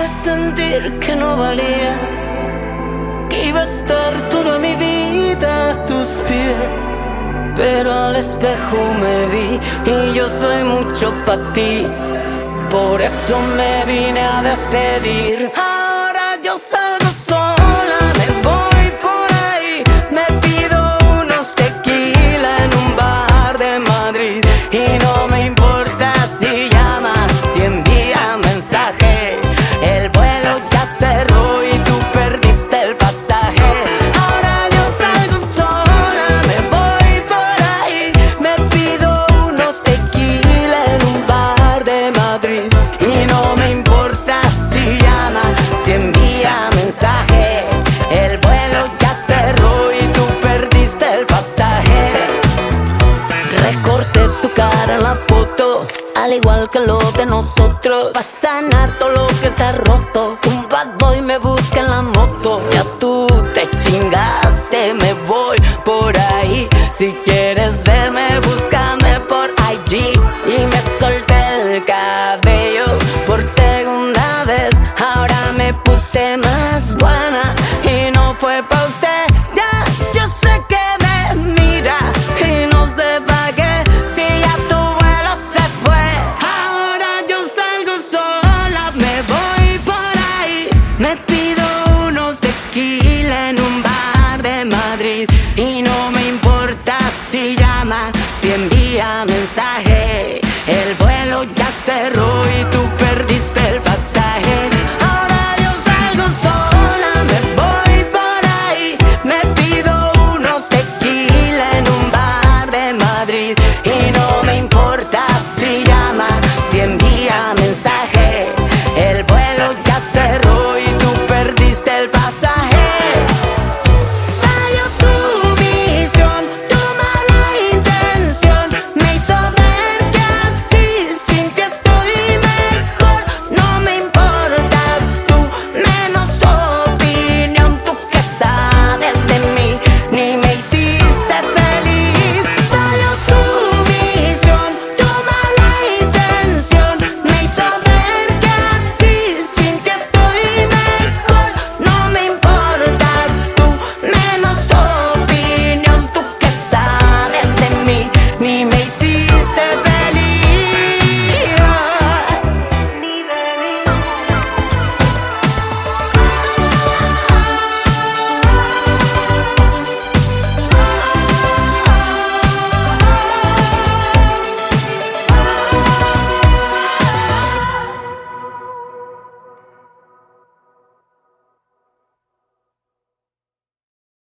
de sentir que no valía, que iba a estar toda mi vida a tus pies. Pero al espejo me vi y yo soy mucho pa' ti, por eso me vine a despedir. Ahora yo salgo sola, me voy por ahí, me pido unos tequila en un bar de Madrid. Y no me importa si llamas, si envías mensaje, el vuelo ya cerró y tú perdiste el pasaje. Ahora yo salgo sola, me voy por ahí, me pido unos tequila en un bar de Madrid. Y no me importa si llamas, si envía mensaje, el vuelo ya cerró y tú perdiste el pasaje. Recorté tu cara en la foto, al igual que lo de nosotros, pa' sanar todo lo que está roto. Un bad boy me busca en la moto, ya tú te chingaste, me voy por ahí. Si quieres verme, búscame por IG. Y me solté el cabello por segunda vez, ahora me puse más buena y no fue pa' usted. Ya, yo sé que me mira y no sé pa' qué, si ya tu vuelo se fue. Ahora yo salgo sola, me voy por ahí, me pido unos tequila en un bar de Madrid. Y no me importa si llama, si envía mensaje, el vuelo ya cerró y tú perdiste